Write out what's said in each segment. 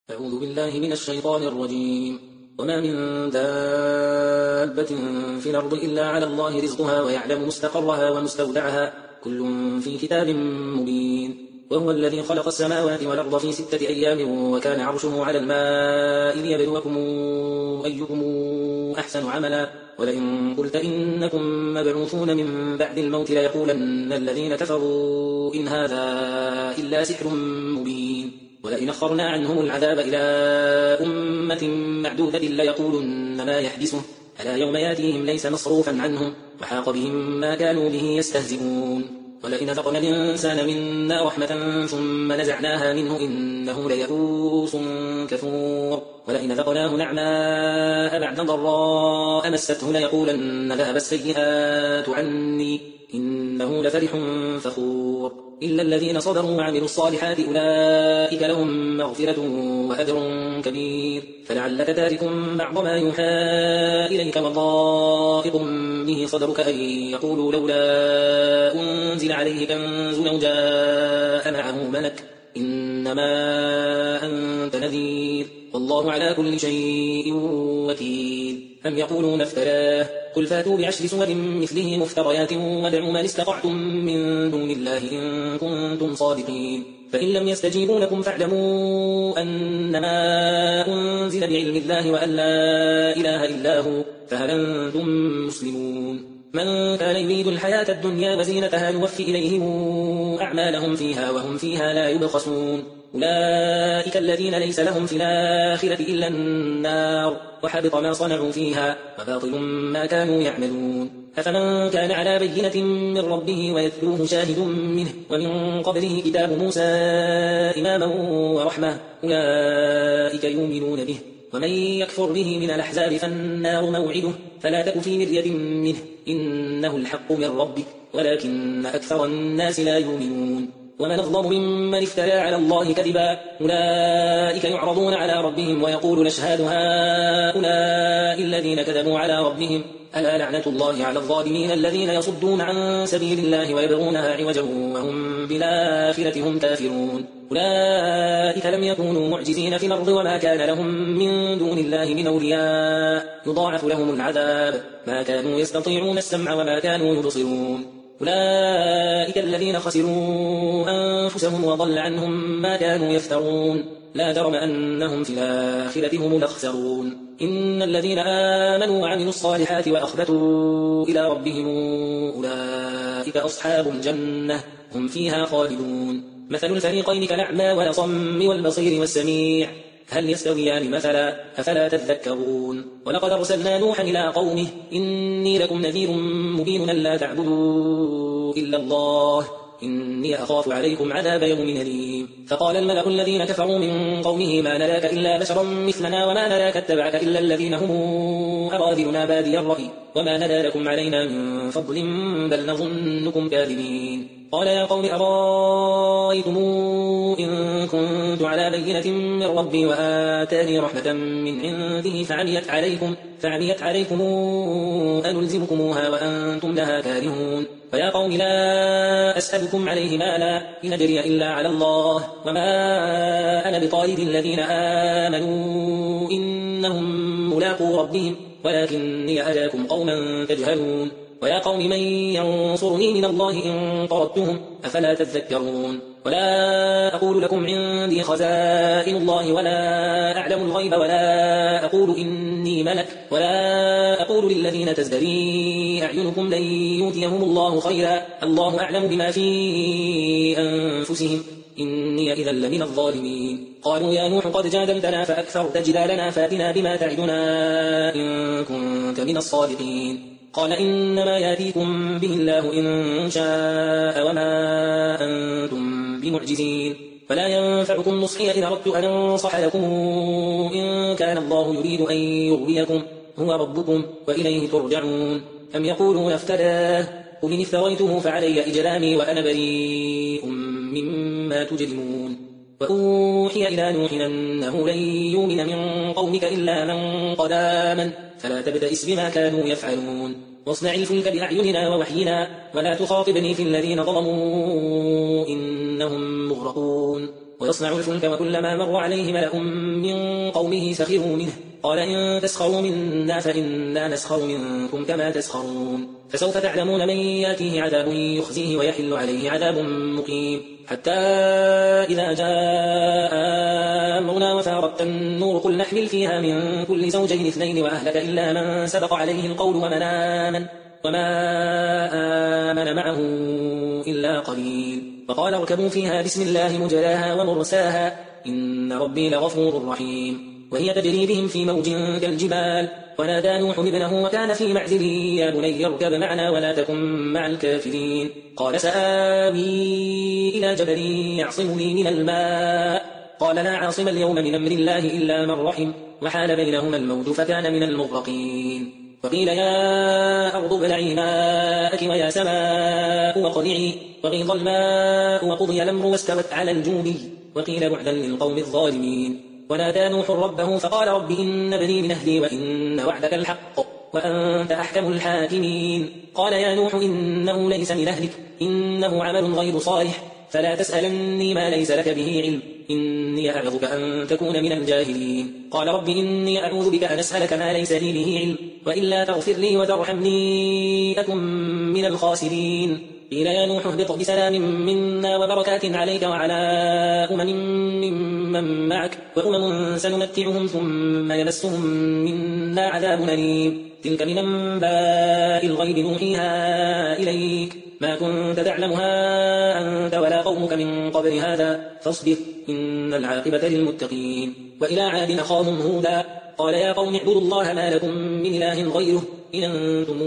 أعوذ بالله من الشيطان الرجيم. وما من دابة في الأرض إلا على الله رزقها ويعلم مستقرها ومستودعها كل في كتاب مبين. وهو الذي خلق السماوات والأرض في 6 أيام وكان عرشه على الماء ليبلوكم أيكم أحسن عملا. ولئن قلت إنكم مبعوثون من بعد الموت ليقولن الذين كفروا إن هذا إلا سحر مبين. ولئن أخرنا عنهم العذاب إلى أمة معدودة ليقولن ما يحبسه ألا يوم ياتيهم ليس مصروفا عنهم وحاق بهم ما كانوا به يستهزئون. ولئن ذقنا الإنسان منا رحمة ثم نزعناها منه إنه ليئوس كفور. ولئن ذقناه نعماء بعد ضراء مسته ليقولن ذهب السيئات عني إنه لفرح فخور. إلا الذين صبروا وعملوا الصالحات أولئك لهم مغفرة وأجر كبير. فلعلك تارك بعض ما يوحى إليك وضائق به صدرك أن يقولوا لولا أنزل عليه كنز أو جاء معه ملك إنما أنت نذير والله على كل شيء وكيل. أم يقولون افتراه قل فاتوا ب10 سور مثله مفتريات وادعوا من استطعتم من دون الله إن كنتم صادقين. فإن لم يستجيبوا لكم فاعلموا أنما أنزل بعلم الله وأن لا إله إلا هو فهل أنتم مسلمون. من كان يريد الحياة الدنيا وزينتها نوفي إليهم أعمالهم فيها وهم فيها لا يبخسون. أولئك الذين ليس لهم في الآخرة إلا النار وحبط ما صنعوا فيها وباطل ما كانوا يعملون. أفمن كان على بينة من ربه ويتلوه شاهد منه ومن قبله كتاب موسى إماما ورحمة أولئك يؤمنون به. ومن يكفر به من الأحزاب فالنار موعده فلا تك في مرية منه إنه الحق من ربك ولكن أكثر الناس لا يؤمنون. ومن أظلم ممن افترى على الله كذبا أولئك يعرضون على ربهم ويقول نشهد هؤلاء الذين كذبوا على ربهم ألا لعنة الله على الظالمين الذين يصدون عن سبيل الله ويبغونها عوجا وهم بالآخرة هم كافرون. أولئك لم يكونوا معجزين في الأرض وما كان لهم من دون الله من أولياء يضاعف لهم العذاب ما كانوا يستطيعون السمع وما كانوا يبصرون. أولئك الذين خسروا أنفسهم وضل عنهم ما كانوا يفترون لا جرم أنهم في الآخرة هم الأخسرون. إن الذين آمنوا وعملوا الصالحات وأخبتوا إلى ربهم أولئك أصحاب الجنة هم فيها خالدون. مثل الفريقين كالأعمى والأصم والبصير والسميع هل يستويان مثلا أفلا تذكرون. ولقد أرسلنا نوحا إلى قومه إني لكم نذير مبين ألا تعبدوا إلا الله إني أخاف عليكم عذاب يوم أليم. فقال الملأ الذين كفروا من قومه ما نراك إلا بشرا مثلنا وما نراك اتبعك إلا الذين هم أراذلنا بادي الرأي وما نرى لكم علينا من فضل بل نظنكم كاذبين. قال يا قوم أرأيتم إن كنت على بينة من ربي وآتاني رحمة من عنده فعميت عليكم أنلزمكموها وأنتم لها كارهون. فيا قوم لا أسألكم عليه مالا إن أجري إلا على الله وما أنا بطارد الذين آمنوا إنهم ملاقو ربهم ولكني أراكم قوما تجهلون. ويا قوم من ينصرني من الله إن طردتهم أفلا تذكرون. ولا أقول لكم عندي خزائن الله ولا أعلم الغيب ولا أقول إني ملك ولا أقول للذين تزدري أعينكم لن يؤتيهم الله خيرا الله أعلم بما في أنفسهم إني إذا لمن الظالمين. قالوا يا نوح قد جادلتنا فأكثرت جدالنا فاتنا بما تعدنا إن كنت من الصادقين. قال إنما يأتيكم به الله إن شاء وما أنتم بمعجزين. فلا ينفعكم نصحي إن أردت أن أنصح لكم إن كان الله يريد أن يغويكم هو ربكم وإليه ترجعون. أم يقولون افتراه قل إن افتريته فعلي إجرامي وأنا بريء مما تجرمون. وأوحي إلى نوح أنه لن يؤمن من قومك إلا من قد آمن فلا تبتئس بما كانوا يفعلون. واصنع الفلك بأعيننا ووحينا ولا تخاطبني في الذين ظلموا إنهم مغرقون. ويصنع الفلك وكلما مر عليه ملأ من قومه سخروا منه قال إن تسخروا منا فإنا نسخر منكم كما تسخرون فسوف تعلمون من ياتيه عذاب يخزيه ويحل عليه عذاب مقيم حتى إذا جاء أمرنا وفارت النور قل نحمل فيها من كل زوجين اثنين وأهلك إلا من سبق عليه القول وما آمن معه إلا قليل فقال اركبوا فيها بسم الله مجراها ومرساها إن ربي لغفور رحيم وهي تجري بهم في موج كالجبال ونادى نوح ابنه وكان في معزل يا بني اركب معنا ولا تكن مع الكافرين قال سآوي إلى جبل يعصمني من الماء قال لا عاصم اليوم من أمر الله إلا من رحم وحال بينهما الموج فكان من المغرقين وقيل يا أرض ابلعي ماءك ويا سماء واقلعي وغيض الماء وقضي الأمر واستوت على الجود وقيل بعدا للقوم الظالمين ونادى نوح ربه فقال رب إن ابني من أهلي وإن وعدك الحق وأنت أحكم الحاكمين قال يا نوح إنه ليس من أهلك إنه عمل غير صالح فلا تسألني ما ليس لك به علم إني أعظك أن تكون من الجاهلين قال رب إني أعوذ بك أن أسألك ما ليس لي به علم وإلا تغفر لي وترحمني أكن من الخاسرين قيل يا نوح اهبط بسلام منا وبركات عليك وعلى ممن معك وأمم سنمتعهم ثم يمسهم منا عذاب أليم تلك من أنباء الغيب نوحيها إليك ما كنت تعلمها أنت ولا قومك من قبل هذا فاصبر إن العاقبة للمتقين وإلى عاد أخاهم هودا قال يا قوم اعبدوا الله ما لكم من إله غيره إن أنتم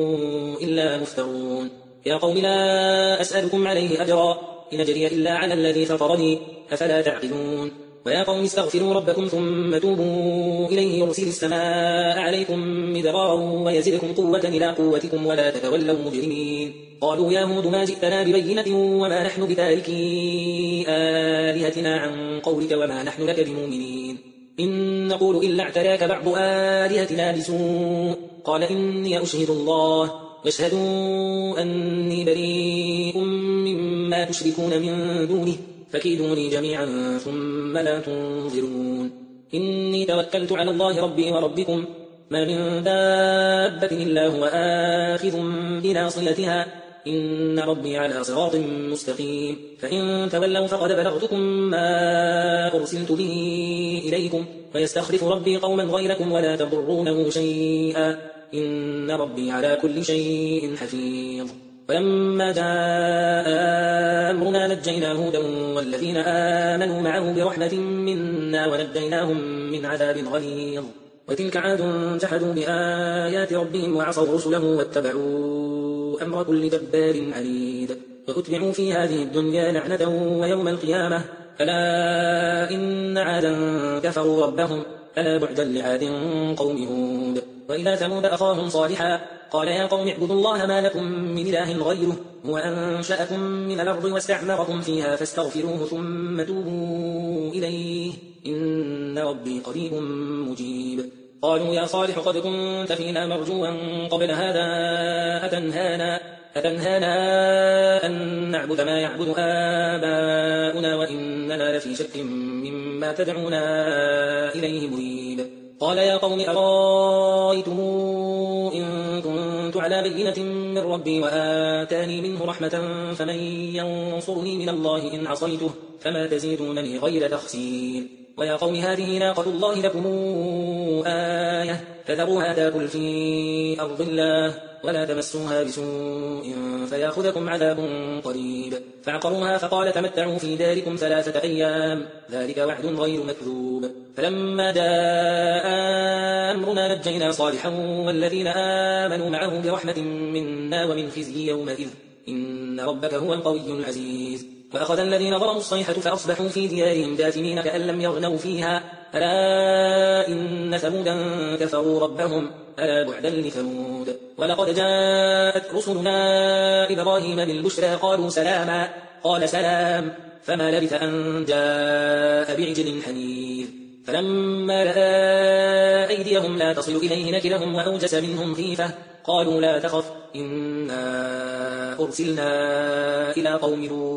إلا مفترون يا قوم لا أسألكم عليه أجرا إن أجري إلا على الذي فطرني أفلا تعقلون ويا قوم استغفروا ربكم ثم توبوا إليه يرسل السماء عليكم مدرارا ويزدكم قوة إلى قوتكم ولا تتولوا مجرمين قالوا يا هود ما جئتنا ببينة وما نحن بتاركي آلهتنا عن قولك وما نحن لك بمؤمنين إن نقول إلا اعتراك بعض آلهتنا بسوء قال إني أشهد الله واشهدوا أني بريء مما تشركون من دونه فكيدوني جميعا ثم لا تنظرون إني توكلت على الله ربي وربكم ما من دابة إلا هو آخذ بناصيتها إن ربي على صراط مستقيم فإن تولوا فقد بلغتكم ما أرسلت به إليكم ويستخلف ربي قوما غيركم ولا تضرونه شيئا إن ربي على كل شيء حفيظ ولما جاء أمرنا نجينا هودا والذين آمنوا معه برحمة منا ونجيناهم من عذاب غليظ وتلك عاد جحدوا بآيات ربهم وعصوا رسله واتبعوا أمر كل جبار عنيد وأتبعوا في هذه الدنيا لعنة ويوم القيامة ألا إن عادا كفروا ربهم ألا بعدا لعاد قوم هود وإلى ثمود أخاهم صالحا قال يا قوم اعبدوا الله ما لكم من إله غيره هو أنشأكم من الأرض واستعمركم فيها فاستغفروه ثم توبوا إليه إن ربي قريب مجيب قالوا يا صالح قد كنت فينا مرجوا قبل هذا أتنهانا أن نعبد ما يعبد آباؤنا وإننا لفي شك مما تدعونا إليه مريب قال يا قوم أرأيتم إن كنت على بينة من ربي وآتاني منه رحمة فمن ينصرني من الله إن عصيته فما تزيدونني غير تخسير ويا قوم هذه ناقة الله لكم آية فذروها تاكل في أرض الله ولا تمسوها بسوء فياخذكم عذاب قريب فعقروها فقال تمتعوا في داركم 3 أيام ذلك وعد غير مكذوب فلما جاء أمرنا نجينا صالحا والذين آمنوا معه برحمة منا ومن خزي يومئذ إن ربك هو القوي العزيز فأخذ الذين ظلموا الصيحة فأصبحوا في ديارهم جاثمين كأن لم يغنوا فيها ألا إن ثمودا كفروا ربهم ألا بعدا لثمود ولقد جاءت رسلنا إبراهيم بالبشرى قالوا سلاما قال سلام فما لبث أن جاء بعجل حنيذ فلما رأى أيديهم لا تصل إليه نكرهم وأوجس منهم خيفة قالوا لا تخف إنا أرسلنا إلى قوم لوط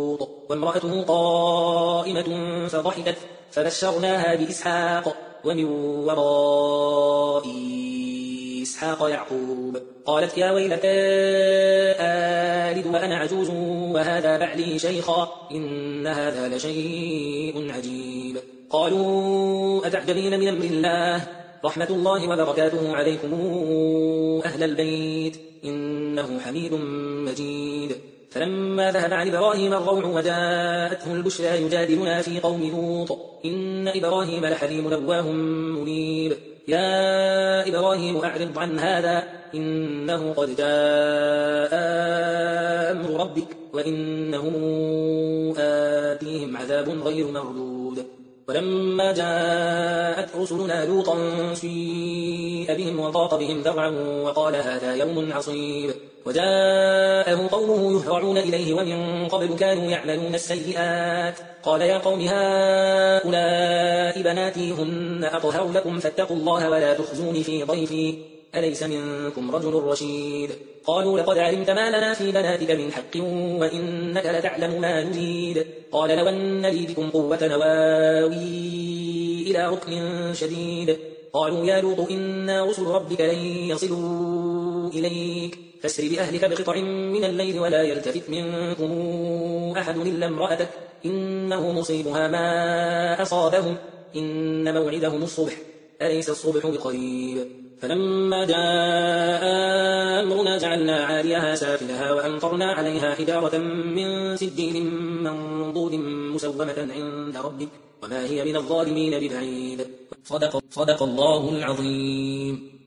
وامرأته قائمة فضحكت فبشرناها بإسحاق ومن وراء إسحاق يعقوب. قالت يا ويلتى آلد وأنا عجوز وهذا بعلي شيخا إن هذا لشيء عجيب. قالوا أتعجبين من أمر الله رحمة الله وبركاته عليكم أهل البيت إنه حميد مجيد. فلما ذهب عن إبراهيم الروع وجاءته البشرى يجادلنا في قوم لوط إن إبراهيم لحليم أواه منيب. يا إبراهيم أعرض عن هذا إنه قد جاء أمر ربك وإنهم آتيهم عذاب غير مردود. ولما جاءت رسلنا لوطا سيء بهم وضاق بهم ذرعا وقال هذا يوم عصيب. وجاءه قومه يهرعون إليه ومن قبل كانوا يعملون السيئات. قال يا قوم هؤلاء بناتي هن أطهر لكم فاتقوا الله ولا تخزوني في ضيفي أليس منكم رجل رشيد. قالوا لقد علمت ما لنا في بناتك من حق وإنك لتعلم ما نريد. قال لو أن لي بكم قوة نواوي إلى ركن شديد. قالوا يا لوط إنا رسل ربك لن يصلوا إليك فاسر بأهلك بقطع من الليل ولا يلتفت منكم أحد إلا امرأتك إنه مصيبها ما أصابهم إن موعدهم الصبح أليس الصبح بقريب. فلما جاء أمرنا جعلنا عاليها سافلها وأمطرنا عليها حجارة من سجيل منضود مسومة عند ربك وما هي من الظالمين ببعيد. صدق الله العظيم.